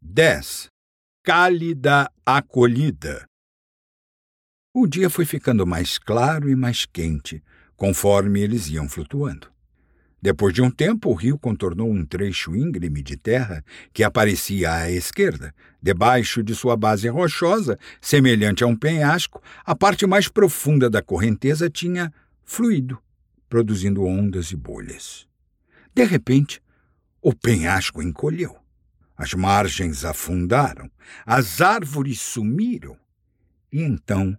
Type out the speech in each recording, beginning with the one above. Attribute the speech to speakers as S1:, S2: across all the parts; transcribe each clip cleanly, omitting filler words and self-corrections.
S1: 10. Cálida acolhida. O dia foi ficando mais claro e mais quente, conforme eles iam flutuando. Depois de um tempo, o rio contornou um trecho íngreme de terra que aparecia à esquerda. Debaixo de sua base rochosa, semelhante a um penhasco, a parte mais profunda da correnteza tinha fluído, produzindo ondas e bolhas. De repente, o penhasco encolheu. As margens afundaram, as árvores sumiram. E então,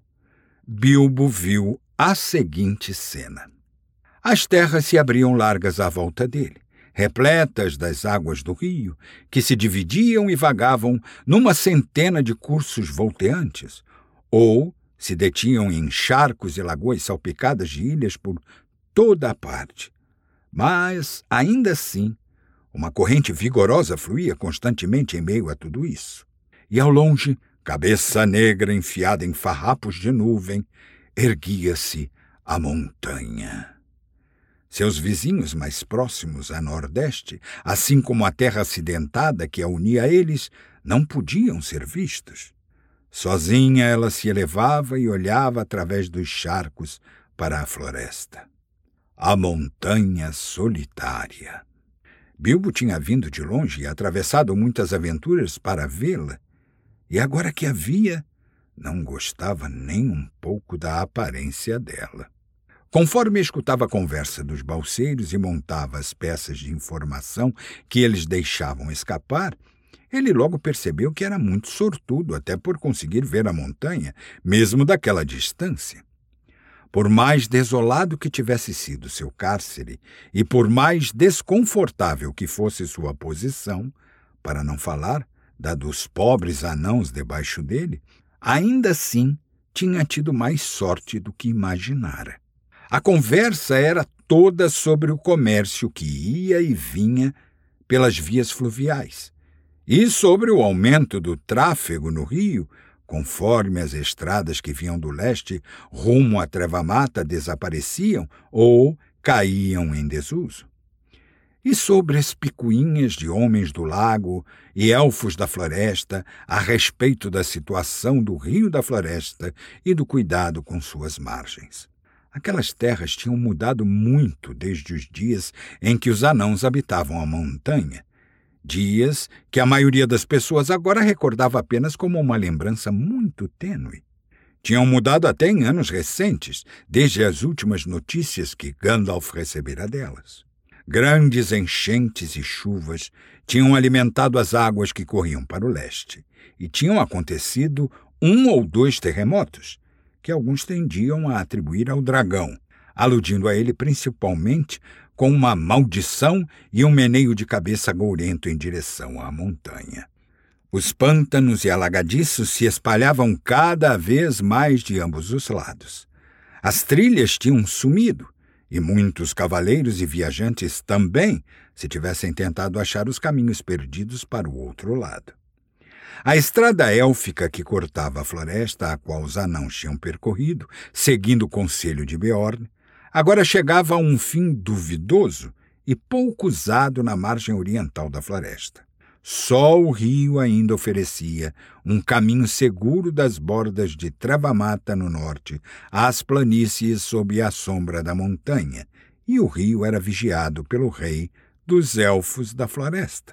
S1: Bilbo viu a seguinte cena. As terras se abriam largas à volta dele, repletas das águas do rio, que se dividiam e vagavam numa centena de cursos volteantes, ou se detinham em charcos e lagoas salpicadas de ilhas por toda a parte. Mas, ainda assim, uma corrente vigorosa fluía constantemente em meio a tudo isso. E ao longe, cabeça negra enfiada em farrapos de nuvem, erguia-se a montanha. Seus vizinhos mais próximos a nordeste, assim como a terra acidentada que a unia a eles, não podiam ser vistos. Sozinha ela se elevava e olhava através dos charcos para a floresta. A montanha solitária. Bilbo tinha vindo de longe e atravessado muitas aventuras para vê-la, e agora que a via, não gostava nem um pouco da aparência dela. Conforme escutava a conversa dos balseiros e montava as peças de informação que eles deixavam escapar, ele logo percebeu que era muito sortudo até por conseguir ver a montanha, mesmo daquela distância. Por mais desolado que tivesse sido seu cárcere e por mais desconfortável que fosse sua posição, para não falar da dos pobres anãos debaixo dele, ainda assim tinha tido mais sorte do que imaginara. A conversa era toda sobre o comércio que ia e vinha pelas vias fluviais e sobre o aumento do tráfego no rio, conforme as estradas que vinham do leste rumo à Treva-mata desapareciam ou caíam em desuso. E sobre as picuinhas de homens do lago e elfos da floresta a respeito da situação do rio da floresta e do cuidado com suas margens. Aquelas terras tinham mudado muito desde os dias em que os anãos habitavam a montanha, dias que a maioria das pessoas agora recordava apenas como uma lembrança muito tênue. Tinham mudado até em anos recentes, desde as últimas notícias que Gandalf recebera delas. Grandes enchentes e chuvas tinham alimentado as águas que corriam para o leste, e tinham acontecido 1 ou 2 terremotos, que alguns tendiam a atribuir ao dragão, aludindo a ele principalmente com uma maldição e um meneio de cabeça gourento em direção à montanha. Os pântanos e alagadiços se espalhavam cada vez mais de ambos os lados. As trilhas tinham sumido, e muitos cavaleiros e viajantes também, se tivessem tentado achar os caminhos perdidos para o outro lado. A estrada élfica que cortava a floresta, a qual os anãos tinham percorrido, seguindo o conselho de Beorn, agora chegava a um fim duvidoso e pouco usado na margem oriental da floresta. Só o rio ainda oferecia um caminho seguro das bordas de Treva-mata no norte às planícies sob a sombra da montanha, e o rio era vigiado pelo rei dos elfos da floresta.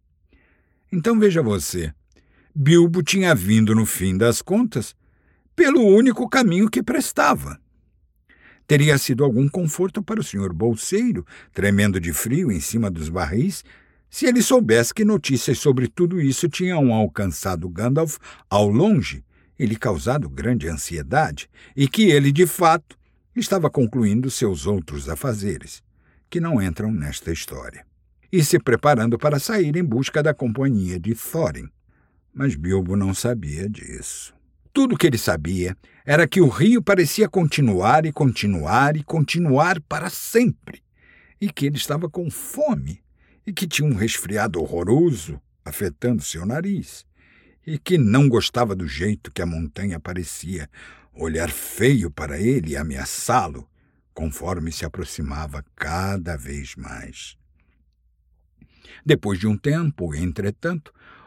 S1: Então veja você, Bilbo tinha vindo, no fim das contas, pelo único caminho que prestava. Teria sido algum conforto para o senhor bolseiro, tremendo de frio em cima dos barris, se ele soubesse que notícias sobre tudo isso tinham alcançado Gandalf ao longe e lhe causado grande ansiedade, e que ele, de fato, estava concluindo seus outros afazeres, que não entram nesta história, e se preparando para sair em busca da companhia de Thorin. Mas Bilbo não sabia disso. Tudo o que ele sabia era que o rio parecia continuar e continuar e continuar para sempre, e que ele estava com fome, e que tinha um resfriado horroroso afetando seu nariz, e que não gostava do jeito que a montanha parecia olhar feio para ele e ameaçá-lo, conforme se aproximava cada vez mais. Depois de um tempo, entretanto,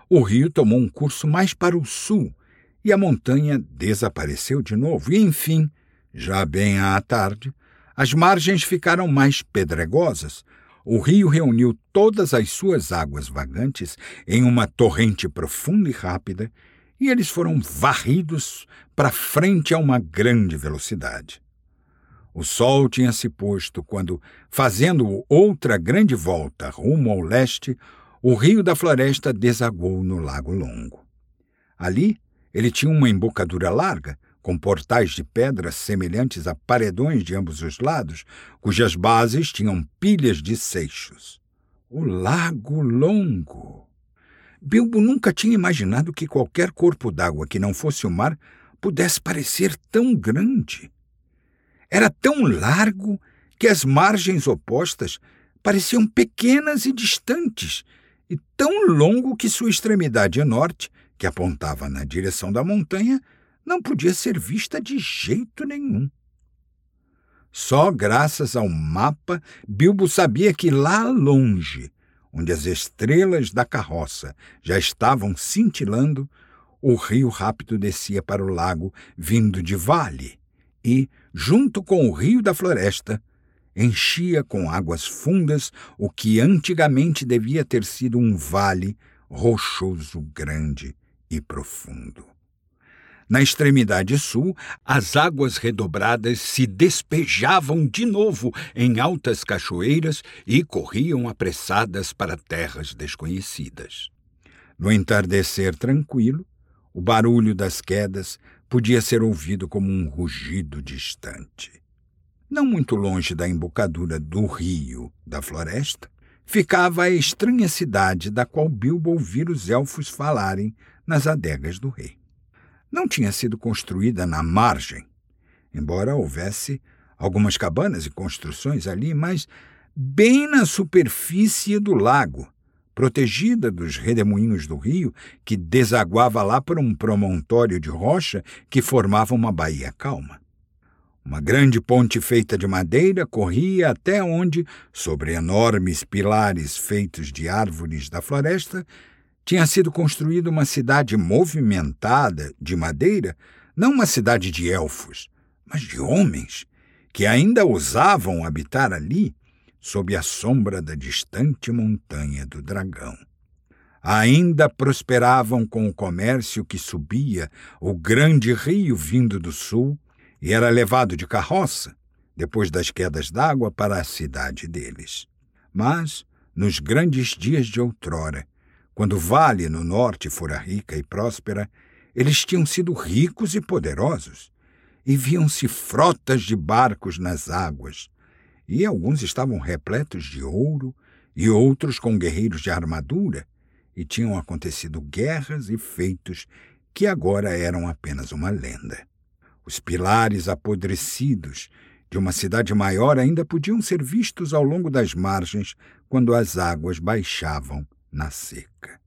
S1: o rio tomou um curso mais para o sul e a montanha desapareceu de novo. E, enfim, já bem à tarde, as margens ficaram mais pedregosas. O rio reuniu todas as suas águas vagantes em uma torrente profunda e rápida, e eles foram varridos para frente a uma grande velocidade. O sol tinha se posto quando, fazendo outra grande volta rumo ao leste, o rio da floresta desaguou no Lago Longo. Ali, ele tinha uma embocadura larga, com portais de pedra semelhantes a paredões de ambos os lados, cujas bases tinham pilhas de seixos. O Lago Longo! Bilbo nunca tinha imaginado que qualquer corpo d'água que não fosse o mar pudesse parecer tão grande. Era tão largo que as margens opostas pareciam pequenas e distantes, e tão longo que sua extremidade norte, que apontava na direção da montanha, não podia ser vista de jeito nenhum. Só graças ao mapa, Bilbo sabia que lá longe, onde as estrelas da carroça já estavam cintilando, o rio rápido descia para o lago vindo de vale e, junto com o rio da floresta, enchia com águas fundas o que antigamente devia ter sido um vale rochoso grande e profundo. Na extremidade sul, as águas redobradas se despejavam de novo em altas cachoeiras e corriam apressadas para terras desconhecidas. No entardecer tranquilo, o barulho das quedas podia ser ouvido como um rugido distante. Não muito longe da embocadura do rio da floresta, ficava a estranha cidade da qual Bilbo ouvira os elfos falarem nas adegas do rei. Não tinha sido construída na margem, embora houvesse algumas cabanas e construções ali, mas bem na superfície do lago, protegida dos redemoinhos do rio, que desaguava lá por um promontório de rocha que formava uma baía calma. Uma grande ponte feita de madeira corria até onde, sobre enormes pilares feitos de árvores da floresta, tinha sido construída uma cidade movimentada de madeira, não uma cidade de elfos, mas de homens, que ainda ousavam habitar ali, sob a sombra da distante montanha do Dragão. Ainda prosperavam com o comércio que subia o grande rio vindo do sul e era levado de carroça, depois das quedas d'água, para a cidade deles. Mas, nos grandes dias de outrora, quando o vale no norte fora rica e próspera, eles tinham sido ricos e poderosos, e viam-se frotas de barcos nas águas, e alguns estavam repletos de ouro, e outros com guerreiros de armadura, e tinham acontecido guerras e feitos que agora eram apenas uma lenda. Os pilares apodrecidos de uma cidade maior ainda podiam ser vistos ao longo das margens quando as águas baixavam na seca.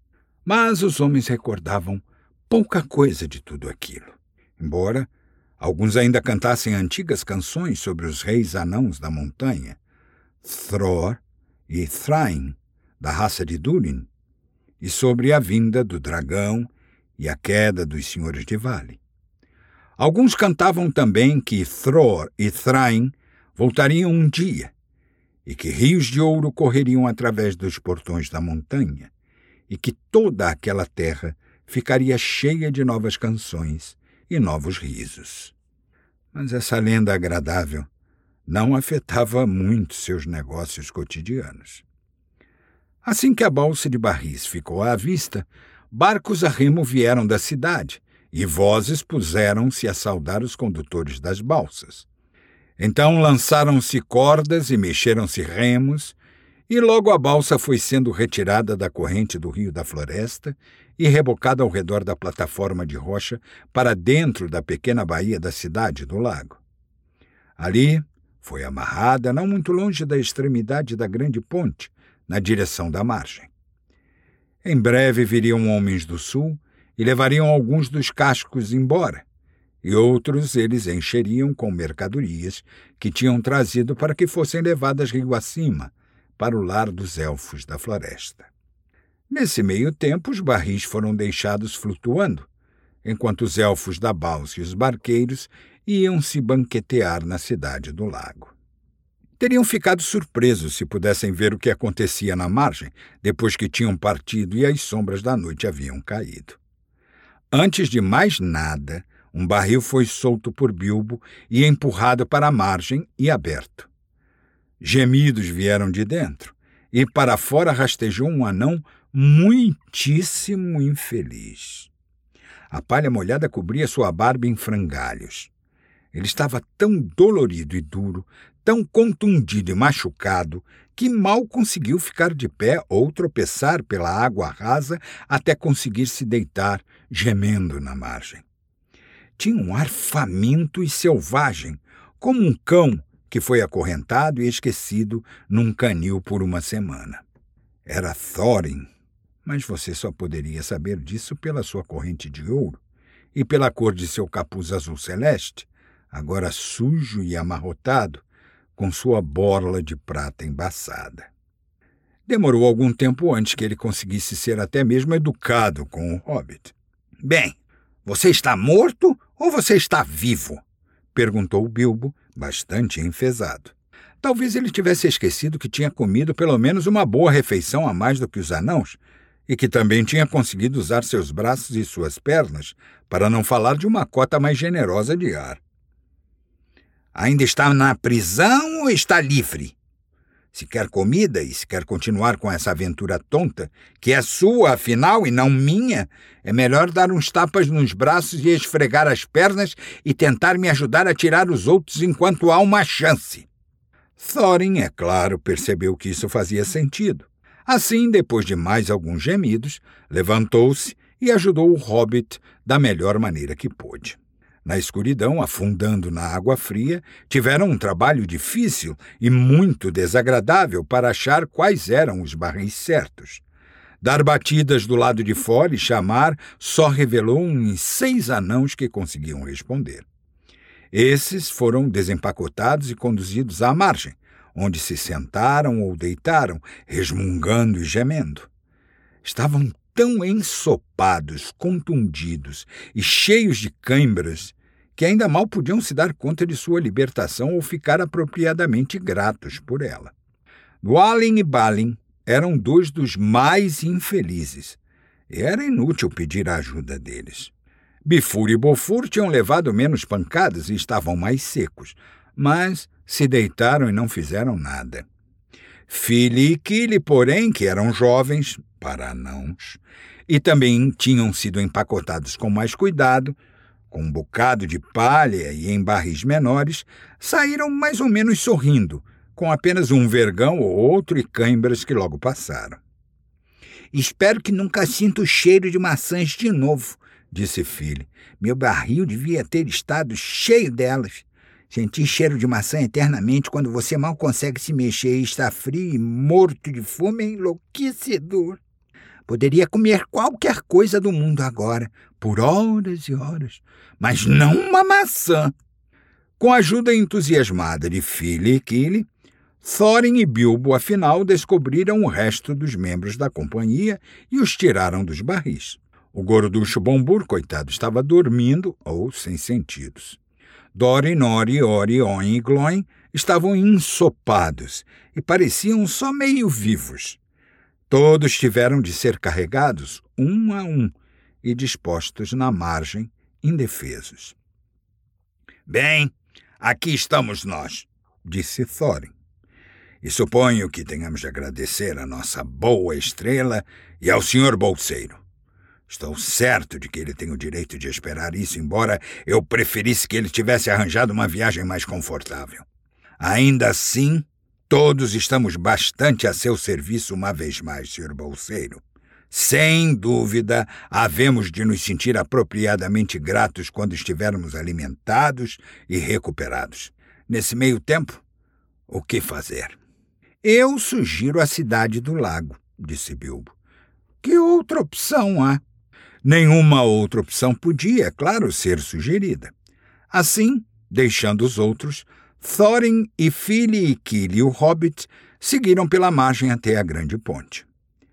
S1: Mas os homens recordavam pouca coisa de tudo aquilo, embora alguns ainda cantassem antigas canções sobre os reis anãos da montanha, Thror e Thrain, da raça de Durin, e sobre a vinda do dragão e a queda dos senhores de vale. Alguns cantavam também que Thror e Thrain voltariam um dia, e que rios de ouro correriam através dos portões da montanha, e que toda aquela terra ficaria cheia de novas canções e novos risos. Mas essa lenda agradável não afetava muito seus negócios cotidianos. Assim que a balsa de barris ficou à vista, barcos a remo vieram da cidade, e vozes puseram-se a saudar os condutores das balsas. Então lançaram-se cordas e mexeram-se remos, e logo a balsa foi sendo retirada da corrente do rio da floresta e rebocada ao redor da plataforma de rocha para dentro da pequena baía da cidade do lago. Ali foi amarrada, não muito longe da extremidade da grande ponte, na direção da margem. Em breve viriam homens do sul e levariam alguns dos cascos embora, e outros eles encheriam com mercadorias que tinham trazido para que fossem levadas rio acima, para o lar dos elfos da floresta. Nesse meio tempo, os barris foram deixados flutuando, enquanto os elfos da balsa e os barqueiros iam se banquetear na cidade do lago. Teriam ficado surpresos se pudessem ver o que acontecia na margem, depois que tinham partido e as sombras da noite haviam caído. Antes de mais nada, um barril foi solto por Bilbo e empurrado para a margem e aberto. Gemidos vieram de dentro, e para fora rastejou um anão muitíssimo infeliz. A palha molhada cobria sua barba em frangalhos. Ele estava tão dolorido e duro, tão contundido e machucado, que mal conseguiu ficar de pé ou tropeçar pela água rasa até conseguir se deitar, gemendo na margem. Tinha um ar faminto e selvagem, como um cão que foi acorrentado e esquecido num canil por uma semana. Era Thorin, mas você só poderia saber disso pela sua corrente de ouro e pela cor de seu capuz azul celeste, agora sujo e amarrotado, com sua borla de prata embaçada. Demorou algum tempo antes que ele conseguisse ser até mesmo educado com o hobbit. "Bem, você está morto ou você está vivo?" perguntou Bilbo, bastante enfesado. Talvez ele tivesse esquecido que tinha comido pelo menos uma boa refeição a mais do que os anãos, e que também tinha conseguido usar seus braços e suas pernas, para não falar de uma cota mais generosa de ar. "Ainda está na prisão ou está livre? Se quer comida e se quer continuar com essa aventura tonta, que é sua, afinal, e não minha, é melhor dar uns tapas nos braços e esfregar as pernas e tentar me ajudar a tirar os outros enquanto há uma chance." Thorin, é claro, percebeu que isso fazia sentido. Assim, depois de mais alguns gemidos, levantou-se e ajudou o hobbit da melhor maneira que pôde. Na escuridão, afundando na água fria, tiveram um trabalho difícil e muito desagradável para achar quais eram os barris certos. Dar batidas do lado de fora e chamar só revelou uns 6 anãos que conseguiam responder. Esses foram desempacotados e conduzidos à margem, onde se sentaram ou deitaram, resmungando e gemendo. Estavam tão ensopados, contundidos e cheios de cãibras que ainda mal podiam se dar conta de sua libertação ou ficar apropriadamente gratos por ela. Dwalin e Balin eram 2 dos mais infelizes, e era inútil pedir a ajuda deles. Bifur e Bofur tinham levado menos pancadas e estavam mais secos, mas se deitaram e não fizeram nada. Fili e Kili, porém, que eram jovens, para anãos, e também tinham sido empacotados com mais cuidado, com um bocado de palha e em barris menores, saíram mais ou menos sorrindo, com apenas um vergão ou outro e cãibras que logo passaram. "Espero que nunca sinta o cheiro de maçãs de novo", disse Fili. "Meu barril devia ter estado cheio delas. Sentir cheiro de maçã eternamente quando você mal consegue se mexer e está frio e morto de fome é enlouquecedor. Poderia comer qualquer coisa do mundo agora, por horas e horas, mas não uma maçã." Com a ajuda entusiasmada de Fili e Kili, Thorin e Bilbo, afinal, descobriram o resto dos membros da companhia e os tiraram dos barris. O gorducho Bombur, coitado, estava dormindo ou sem sentidos. Dori, Nori, Ori, Oin e Gloin estavam ensopados e pareciam só meio vivos. Todos tiveram de ser carregados, um a um, e dispostos na margem, indefesos. "Bem, aqui estamos nós", disse Thorin. "E suponho que tenhamos de agradecer a nossa boa estrela e ao Sr. Bolseiro. Estou certo de que ele tem o direito de esperar isso, embora eu preferisse que ele tivesse arranjado uma viagem mais confortável. Ainda assim, todos estamos bastante a seu serviço uma vez mais, Sr. Bolseiro. Sem dúvida, havemos de nos sentir apropriadamente gratos quando estivermos alimentados e recuperados. Nesse meio tempo, o que fazer?" "Eu sugiro a cidade do lago", disse Bilbo. "Que outra opção há?" Nenhuma outra opção podia, é claro, ser sugerida. Assim, deixando os outros, Thorin e Fili e Kili, o hobbit, seguiram pela margem até a grande ponte.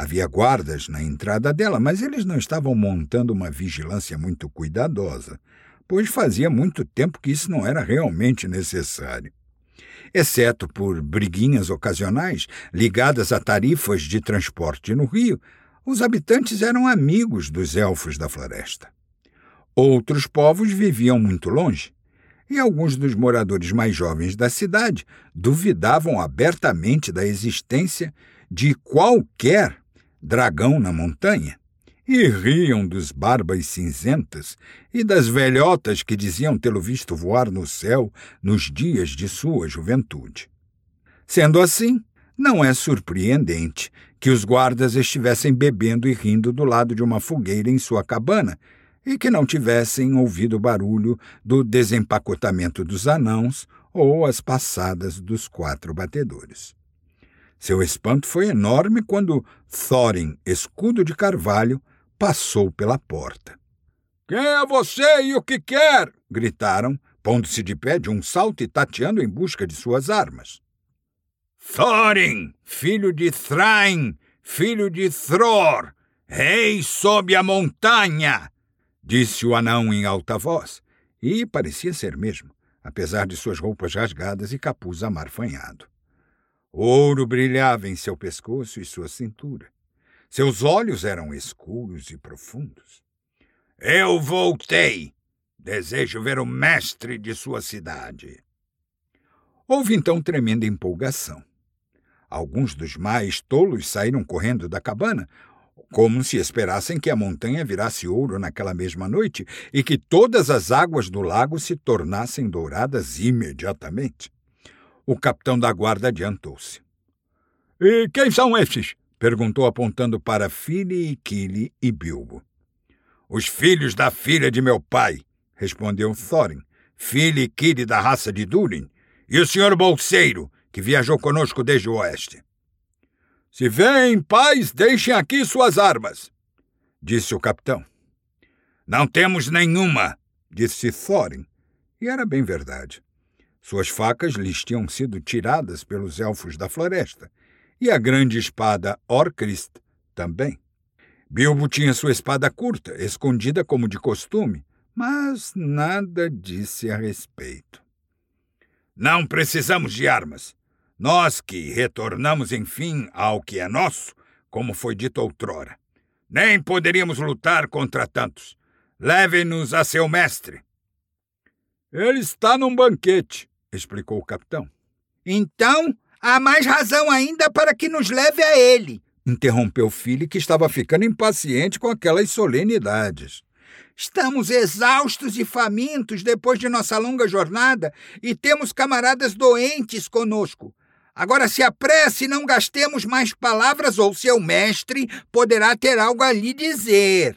S1: Havia guardas na entrada dela, mas eles não estavam montando uma vigilância muito cuidadosa, pois fazia muito tempo que isso não era realmente necessário. Exceto por briguinhas ocasionais ligadas a tarifas de transporte no rio, os habitantes eram amigos dos elfos da floresta. Outros povos viviam muito longe, e alguns dos moradores mais jovens da cidade duvidavam abertamente da existência de qualquer dragão na montanha, e riam dos barbas cinzentas e das velhotas que diziam tê-lo visto voar no céu nos dias de sua juventude. Sendo assim, não é surpreendente que os guardas estivessem bebendo e rindo do lado de uma fogueira em sua cabana e que não tivessem ouvido o barulho do desempacotamento dos anãos ou as passadas dos 4 batedores. Seu espanto foi enorme quando Thorin, escudo de carvalho, passou pela porta. — Quem é você e o que quer? — gritaram, pondo-se de pé de um salto e tateando em busca de suas armas. — Thorin, filho de Thrain, filho de Thror, rei sob a montanha! Disse o anão em alta voz, e parecia ser mesmo, apesar de suas roupas rasgadas e capuz amarfanhado. Ouro brilhava em seu pescoço e sua cintura. Seus olhos eram escuros e profundos. — Eu voltei! Desejo ver o mestre de sua cidade. Houve então tremenda empolgação. Alguns dos mais tolos saíram correndo da cabana, como se esperassem que a montanha virasse ouro naquela mesma noite e que todas as águas do lago se tornassem douradas imediatamente. O capitão da guarda adiantou-se. — E quem são esses? — perguntou apontando para Fili, Kili e Bilbo. — Os filhos da filha de meu pai — respondeu Thorin. — Fili e Kili da raça de Durin, e o senhor bolseiro, que viajou conosco desde o oeste. — Se vêm em paz, deixem aqui suas armas, disse o capitão. — Não temos nenhuma, disse Thorin, e era bem verdade. Suas facas lhes tinham sido tiradas pelos elfos da floresta, e a grande espada Orcrist também. Bilbo tinha sua espada curta, escondida como de costume, mas nada disse a respeito. — Não precisamos de armas. Nós que retornamos, enfim, ao que é nosso, como foi dito outrora. Nem poderíamos lutar contra tantos. Levem-nos a seu mestre. — Ele está num banquete, explicou o capitão. — Então, há mais razão ainda para que nos leve a ele, interrompeu Fili, que estava ficando impaciente com aquelas solenidades. Estamos exaustos e famintos depois de nossa longa jornada e temos camaradas doentes conosco. Agora se apresse e não gastemos mais palavras ou seu mestre poderá ter algo a lhe dizer.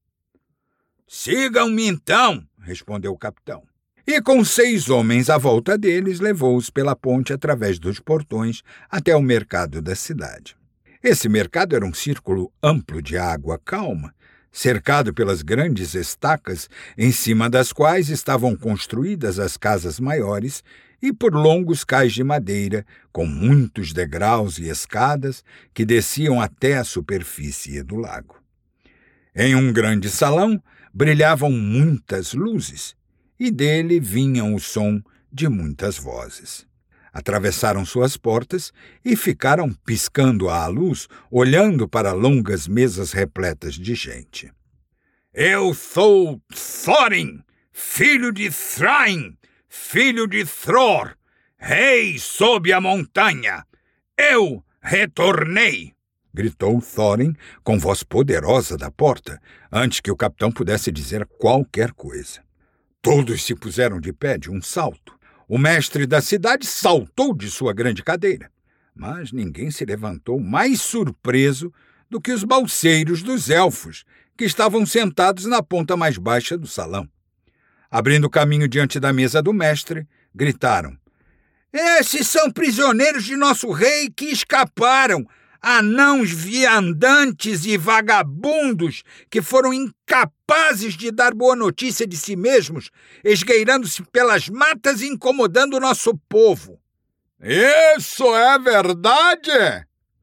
S1: — Sigam-me então, respondeu o capitão. E com 6 homens à volta deles, levou-os pela ponte através dos portões até o mercado da cidade. Esse mercado era um círculo amplo de água calma, cercado pelas grandes estacas em cima das quais estavam construídas as casas maiores e por longos cais de madeira, com muitos degraus e escadas que desciam até a superfície do lago. Em um grande salão brilhavam muitas luzes, e dele vinha o som de muitas vozes. Atravessaram suas portas e ficaram piscando à luz, olhando para longas mesas repletas de gente. — Eu sou Thorin, filho de Thrain, filho de Thror, rei sob a montanha. Eu retornei! Gritou Thorin com voz poderosa da porta, antes que o capitão pudesse dizer qualquer coisa. Todos se puseram de pé de um salto. O mestre da cidade saltou de sua grande cadeira, mas ninguém se levantou mais surpreso do que os balseiros dos elfos, que estavam sentados na ponta mais baixa do salão. Abrindo caminho diante da mesa do mestre, gritaram: — Esses são prisioneiros de nosso rei que escaparam, anãos viandantes e vagabundos que foram incapazes de dar boa notícia de si mesmos, esgueirando-se pelas matas e incomodando o nosso povo. — Isso é verdade?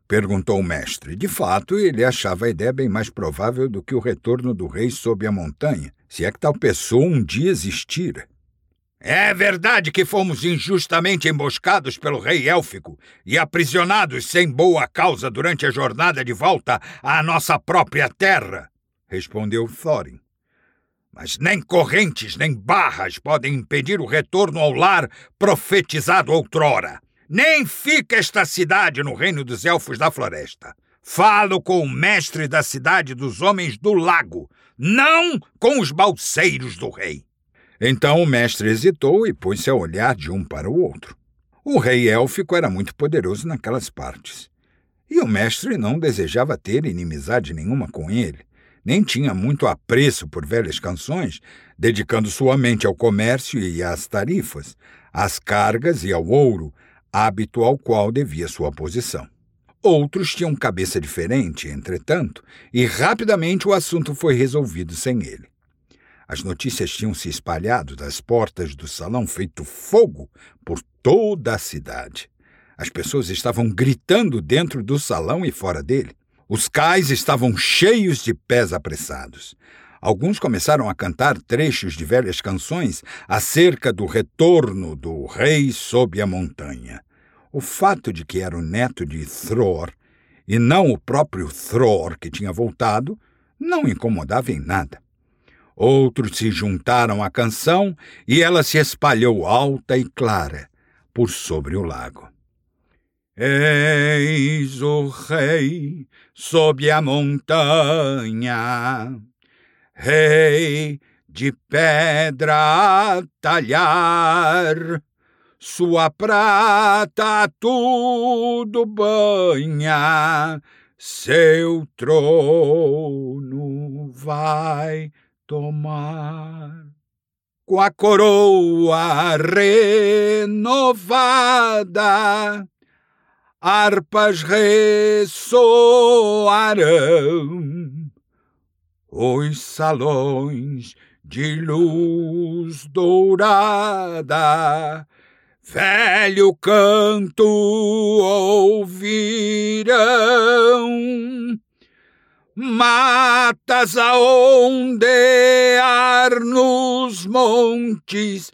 S1: perguntou o mestre. De fato, ele achava a ideia bem mais provável do que o retorno do rei sob a montanha, se é que tal pessoa um dia existira. É verdade que fomos injustamente emboscados pelo rei élfico e aprisionados sem boa causa durante a jornada de volta à nossa própria terra, respondeu Thorin. Mas nem correntes nem barras podem impedir o retorno ao lar profetizado outrora. Nem fica esta cidade no reino dos Elfos da Floresta. Falo com o mestre da cidade dos Homens do Lago, não com os balseiros do rei. Então o mestre hesitou e pôs-se a olhar de um para o outro. O rei élfico era muito poderoso naquelas partes. E o mestre não desejava ter inimizade nenhuma com ele, nem tinha muito apreço por velhas canções, dedicando sua mente ao comércio e às tarifas, às cargas e ao ouro, hábito ao qual devia sua posição. Outros tinham cabeça diferente, entretanto, e rapidamente o assunto foi resolvido sem ele. As notícias tinham se espalhado das portas do salão feito fogo por toda a cidade. As pessoas estavam gritando dentro do salão e fora dele. Os cais estavam cheios de pés apressados. Alguns começaram a cantar trechos de velhas canções acerca do retorno do rei sob a montanha. O fato de que era o neto de Thror, e não o próprio Thror que tinha voltado, não incomodava em nada. Outros se juntaram à canção e ela se espalhou alta e clara por sobre o lago. Eis o rei sob a montanha, rei de pedra a talhar, sua prata tudo banha, seu trono vai tomar. Com a coroa renovada, harpas ressoarão, os salões de luz dourada, velho canto ouvirão. Matas a ondear nos montes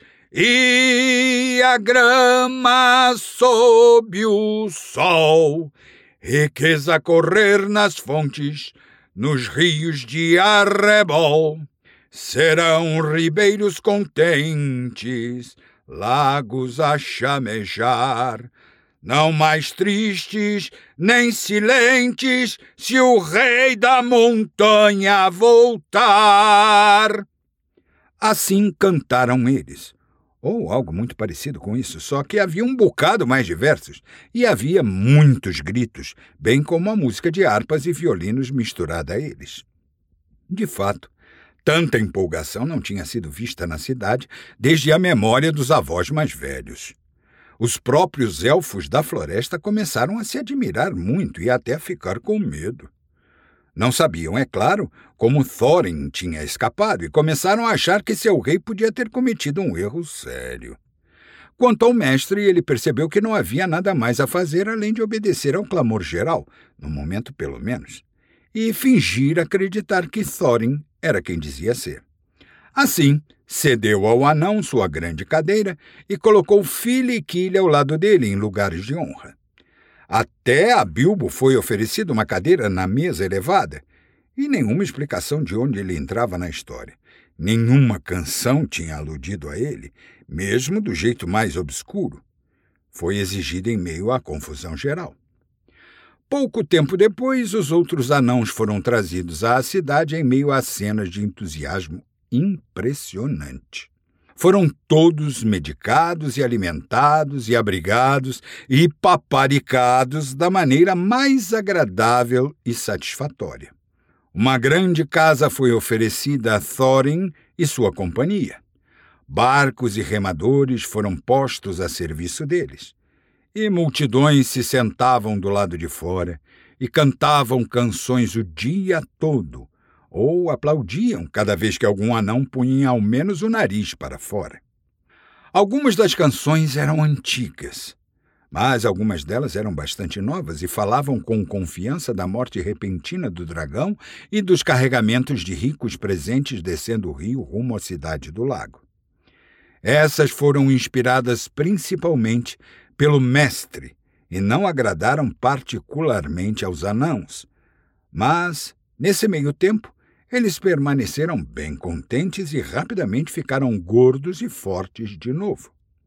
S1: e a grama sob o sol, riqueza a correr nas fontes, nos rios de arrebol. Serão ribeiros contentes, lagos a chamejar, não mais tristes nem silentes, se o rei da montanha voltar. Assim cantaram eles, ou algo muito parecido com isso, só que havia um bocado mais diversos, e havia muitos gritos, bem como a música de harpas e violinos misturada a eles. De fato, tanta empolgação não tinha sido vista na cidade desde a memória dos avós mais velhos. Os próprios elfos da floresta começaram a se admirar muito e até a ficar com medo. Não sabiam, é claro, como Thorin tinha escapado e começaram a achar que seu rei podia ter cometido um erro sério. Quanto ao mestre, ele percebeu que não havia nada mais a fazer além de obedecer ao clamor geral, no momento pelo menos, e fingir acreditar que Thorin era quem dizia ser. Assim, cedeu ao anão sua grande cadeira e colocou Fili e Kili ao lado dele em lugares de honra. Até a Bilbo foi oferecida uma cadeira na mesa elevada, e nenhuma explicação de onde ele entrava na história. Nenhuma canção tinha aludido a ele, mesmo do jeito mais obscuro. Foi exigida em meio à confusão geral. Pouco tempo depois, os outros anãos foram trazidos à cidade em meio a cenas de entusiasmo impressionante. Foram todos medicados e alimentados e abrigados e paparicados da maneira mais agradável e satisfatória. Uma grande casa foi oferecida a Thorin e sua companhia. Barcos e remadores foram postos a serviço deles. E multidões se sentavam do lado de fora e cantavam canções o dia todo, ou aplaudiam cada vez que algum anão punha ao menos o nariz para fora. Algumas das canções eram antigas, Mas algumas delas eram bastante novas e falavam com confiança da morte repentina do dragão e dos carregamentos de ricos presentes descendo o rio rumo à cidade do lago. Essas foram inspiradas principalmente pelo mestre e não agradaram particularmente aos anãos. Mas, nesse meio tempo, eles permaneceram bem contentes e rapidamente ficaram gordos e fortes de novo.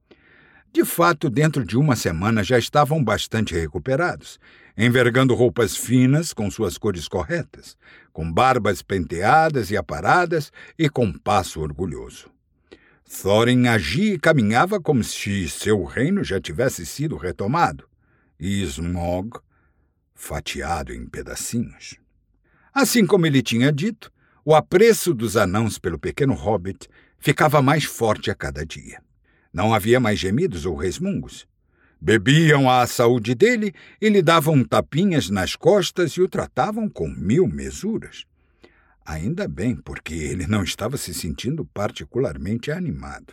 S1: De fato, dentro de uma semana já estavam bastante recuperados, envergando roupas finas com suas cores corretas, com barbas penteadas e aparadas e com passo orgulhoso. Thorin agia e caminhava como se seu reino já tivesse sido retomado, e Smaug fatiado em pedacinhos. Assim como ele tinha dito, o apreço dos anãos pelo pequeno hobbit ficava mais forte a cada dia. Não havia mais gemidos ou resmungos. Bebiam à saúde dele e lhe davam tapinhas nas costas e o tratavam com 1000 mesuras. Ainda bem, porque ele não estava se sentindo particularmente animado.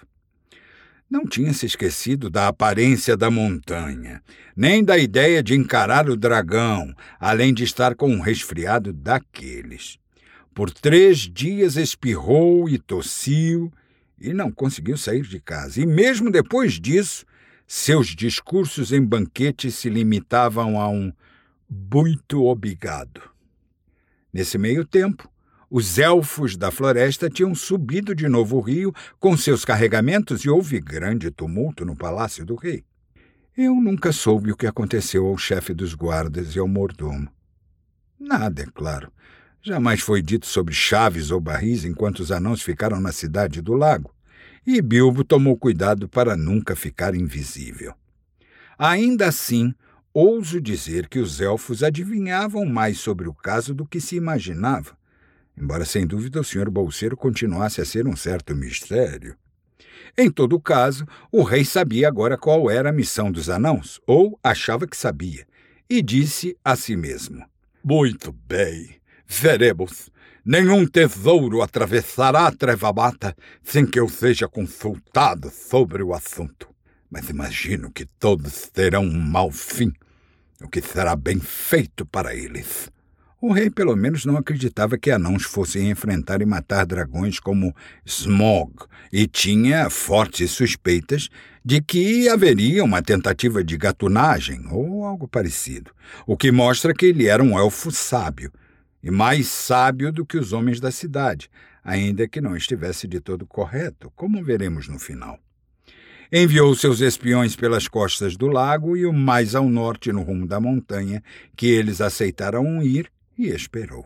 S1: Não tinha se esquecido da aparência da montanha, nem da ideia de encarar o dragão, além de estar com um resfriado daqueles. Por 3 dias espirrou e tossiu e não conseguiu sair de casa. E mesmo depois disso, seus discursos em banquetes se limitavam a um "muito obrigado". Nesse meio tempo, os elfos da floresta tinham subido de novo o rio com seus carregamentos e houve grande tumulto no palácio do rei. Eu nunca soube o que aconteceu ao chefe dos guardas e ao mordomo. Nada, é claro. Jamais foi dito sobre chaves ou barris enquanto os anãos ficaram na cidade do lago, e Bilbo tomou cuidado para nunca ficar invisível. Ainda assim, ouso dizer que os elfos adivinhavam mais sobre o caso do que se imaginava, embora sem dúvida o Sr. Bolseiro continuasse a ser um certo mistério. Em todo caso, o rei sabia agora qual era a missão dos anãos, ou achava que sabia, e disse a si mesmo: "Muito bem, veremos. Nenhum tesouro atravessará a Treva-mata sem que eu seja consultado sobre o assunto. Mas imagino que todos terão um mau fim, o que será bem feito para eles." O rei pelo menos não acreditava que anãos fossem enfrentar e matar dragões como Smaug, e tinha fortes suspeitas de que haveria uma tentativa de gatunagem ou algo parecido, o que mostra que ele era um elfo sábio, e mais sábio do que os homens da cidade, ainda que não estivesse de todo correto, como veremos no final. Enviou seus espiões pelas costas do lago e o mais ao norte no rumo da montanha, que eles aceitaram ir, e esperou.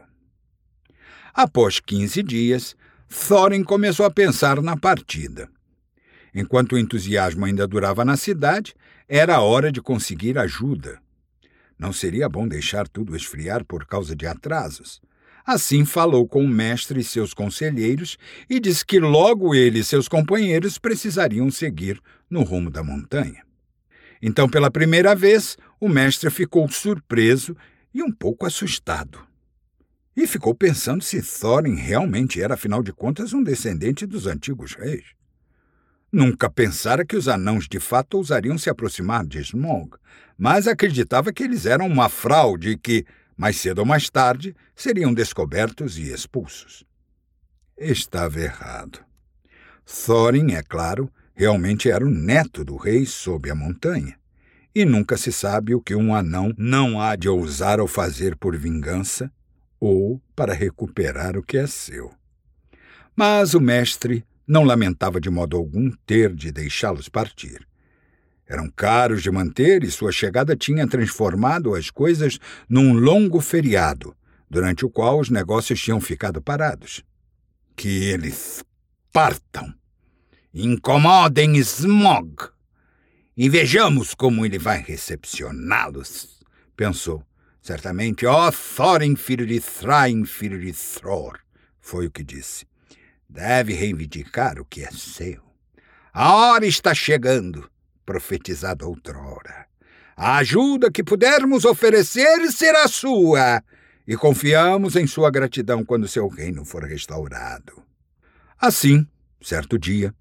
S1: Após 15 dias, Thorin começou a pensar na partida. Enquanto o entusiasmo ainda durava na cidade, era a hora de conseguir ajuda. Não seria bom deixar tudo esfriar por causa de atrasos. Assim falou com o mestre e seus conselheiros e disse que logo ele e seus companheiros precisariam seguir no rumo da montanha. Então, pela primeira vez, o mestre ficou surpreso e um pouco assustado. E ficou pensando se Thorin realmente era, afinal de contas, um descendente dos antigos reis. Nunca pensara que os anãos de fato ousariam se aproximar de Smaug, mas acreditava que eles eram uma fraude e que, mais cedo ou mais tarde, seriam descobertos e expulsos. Estava errado. Thorin, é claro, realmente era o neto do rei sob a montanha. E nunca se sabe o que um anão não há de ousar ou fazer por vingança ou para recuperar o que é seu. Mas o mestre não lamentava de modo algum ter de deixá-los partir. Eram caros de manter e sua chegada tinha transformado as coisas num longo feriado, durante o qual os negócios tinham ficado parados. Que eles partam, incomodem Smaug, e vejamos como ele vai recepcioná-los, pensou. Certamente, Thorin, filho de Thrain, filho de Thror, foi o que disse. Deve reivindicar o que é seu. A hora está chegando, profetizada outrora. A ajuda que pudermos oferecer será sua, e confiamos em sua gratidão quando seu reino for restaurado. Assim, certo dia,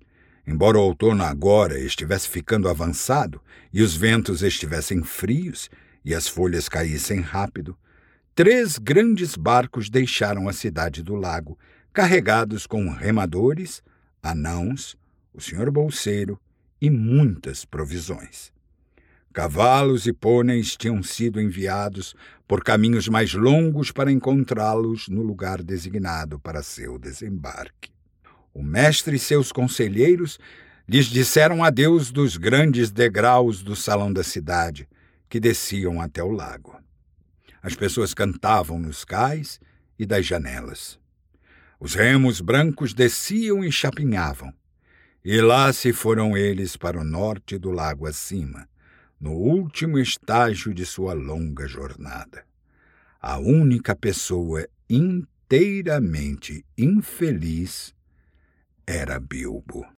S1: Embora o outono agora estivesse ficando avançado e os ventos estivessem frios e as folhas caíssem rápido, 3 grandes barcos deixaram a cidade do lago, carregados com remadores, anãos, o senhor bolseiro e muitas provisões. Cavalos e pôneis tinham sido enviados por caminhos mais longos para encontrá-los no lugar designado para seu desembarque. O mestre e seus conselheiros lhes disseram adeus dos grandes degraus do salão da cidade, que desciam até o lago. As pessoas cantavam nos cais e das janelas. Os remos brancos desciam e chapinhavam, e lá se foram eles para o norte do lago acima, no último estágio de sua longa jornada. A única pessoa inteiramente infeliz era Bilbo.